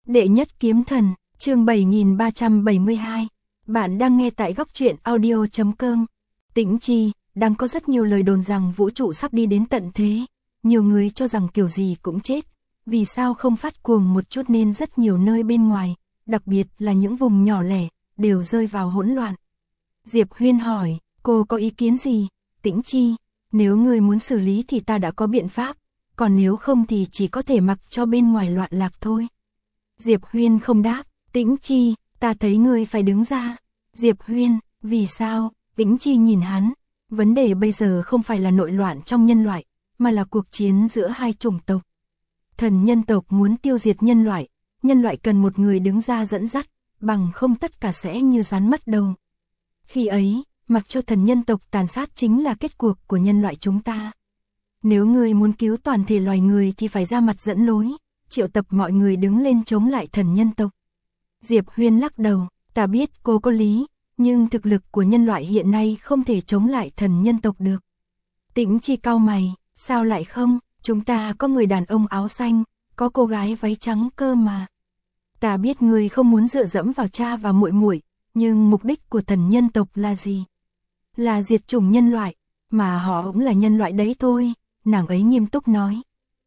Đệ nhất kiếm thần, chương 7372. Bạn đang nghe tại góc truyện audio.com. Tĩnh Chi, đang có rất nhiều lời đồn rằng vũ trụ sắp đi đến tận thế. Nhiều người cho rằng kiểu gì cũng chết. Vì sao không phát cuồng một chút nên rất nhiều nơi bên ngoài, đặc biệt là những vùng nhỏ lẻ, đều rơi vào hỗn loạn. Diệp Huyên hỏi, cô có ý kiến gì? Tĩnh Chi, nếu người muốn xử lý thì ta đã có biện pháp, còn nếu không thì chỉ có thể mặc cho bên ngoài loạn lạc thôi. Diệp Huyên không đáp. Tĩnh Chi, ta thấy ngươi phải đứng ra. Diệp Huyên, vì sao? Tĩnh Chi nhìn hắn. Vấn đề bây giờ không phải là nội loạn trong nhân loại, mà là cuộc chiến giữa hai chủng tộc. Thần nhân tộc muốn tiêu diệt nhân loại cần một người đứng ra dẫn dắt, bằng không tất cả sẽ như rắn mất đầu. Khi ấy, mặc cho thần nhân tộc tàn sát chính là kết cuộc của nhân loại chúng ta. Nếu ngươi muốn cứu toàn thể loài người thì phải ra mặt dẫn lối, triệu tập mọi người đứng lên chống lại thần nhân tộc. Diệp Huyên lắc đầu, ta biết cô có lý, nhưng thực lực của nhân loại hiện nay không thể chống lại thần nhân tộc được. Tĩnh Chi cau mày, sao lại không, chúng ta có người đàn ông áo xanh, có cô gái váy trắng cơ mà. Ta biết ngươi không muốn dựa dẫm vào cha và muội muội, nhưng mục đích của thần nhân tộc là gì? Là diệt chủng nhân loại, mà họ cũng là nhân loại đấy thôi, nàng ấy nghiêm túc nói.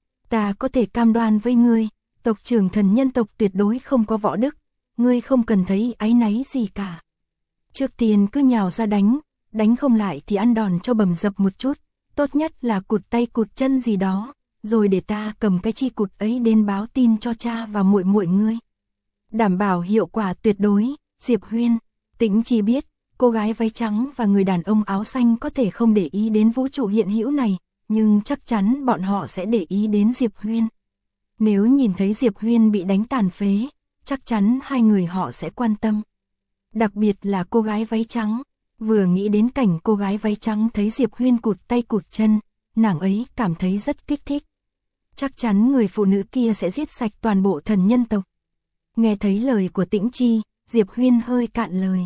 Ta có thể cam đoan với ngươi, tộc trưởng thần nhân tộc tuyệt đối không có võ đức, ngươi không cần thấy áy náy gì cả. Trước tiên cứ nhào ra đánh không lại thì ăn đòn cho bầm dập một chút, tốt nhất là cụt tay cụt chân gì đó, rồi để ta cầm cái chi cụt ấy đến báo tin cho cha và muội muội ngươi. Đảm bảo hiệu quả tuyệt đối. Diệp Huyên, Tĩnh Chi biết, cô gái váy trắng và người đàn ông áo xanh có thể không để ý đến vũ trụ hiện hữu này, nhưng chắc chắn bọn họ sẽ để ý đến Diệp Huyên. Nếu nhìn thấy Diệp Huyên bị đánh tàn phế, chắc chắn hai người họ sẽ quan tâm. Đặc biệt là cô gái váy trắng, vừa nghĩ đến cảnh cô gái váy trắng thấy Diệp Huyên cụt tay cụt chân, nàng ấy cảm thấy rất kích thích. Chắc chắn người phụ nữ kia sẽ giết sạch toàn bộ thần nhân tộc. Nghe thấy lời của Tĩnh Chi, Diệp Huyên hơi cạn lời.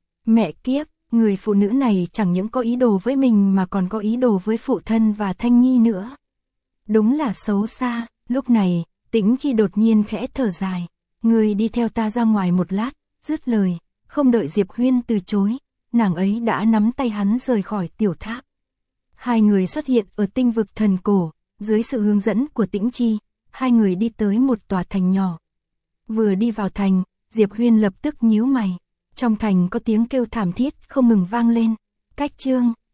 Mẹ kiếp, người phụ nữ này chẳng những có ý đồ với mình mà còn có ý đồ với phụ thân và Thanh Nhi nữa. Đúng là xấu xa. Lúc này, Tĩnh Chi đột nhiên khẽ thở dài. Người đi theo ta ra ngoài một lát. Dứt lời, không đợi Diệp Huyên từ chối, nàng ấy đã nắm tay hắn rời khỏi tiểu tháp. Hai người xuất hiện ở tinh vực thần cổ, dưới sự hướng dẫn của Tĩnh Chi, hai người đi tới một tòa thành nhỏ. Vừa đi vào thành, Diệp Huyên lập tức nhíu mày. Trong thành có tiếng kêu thảm thiết không ngừng vang lên. Cách chương,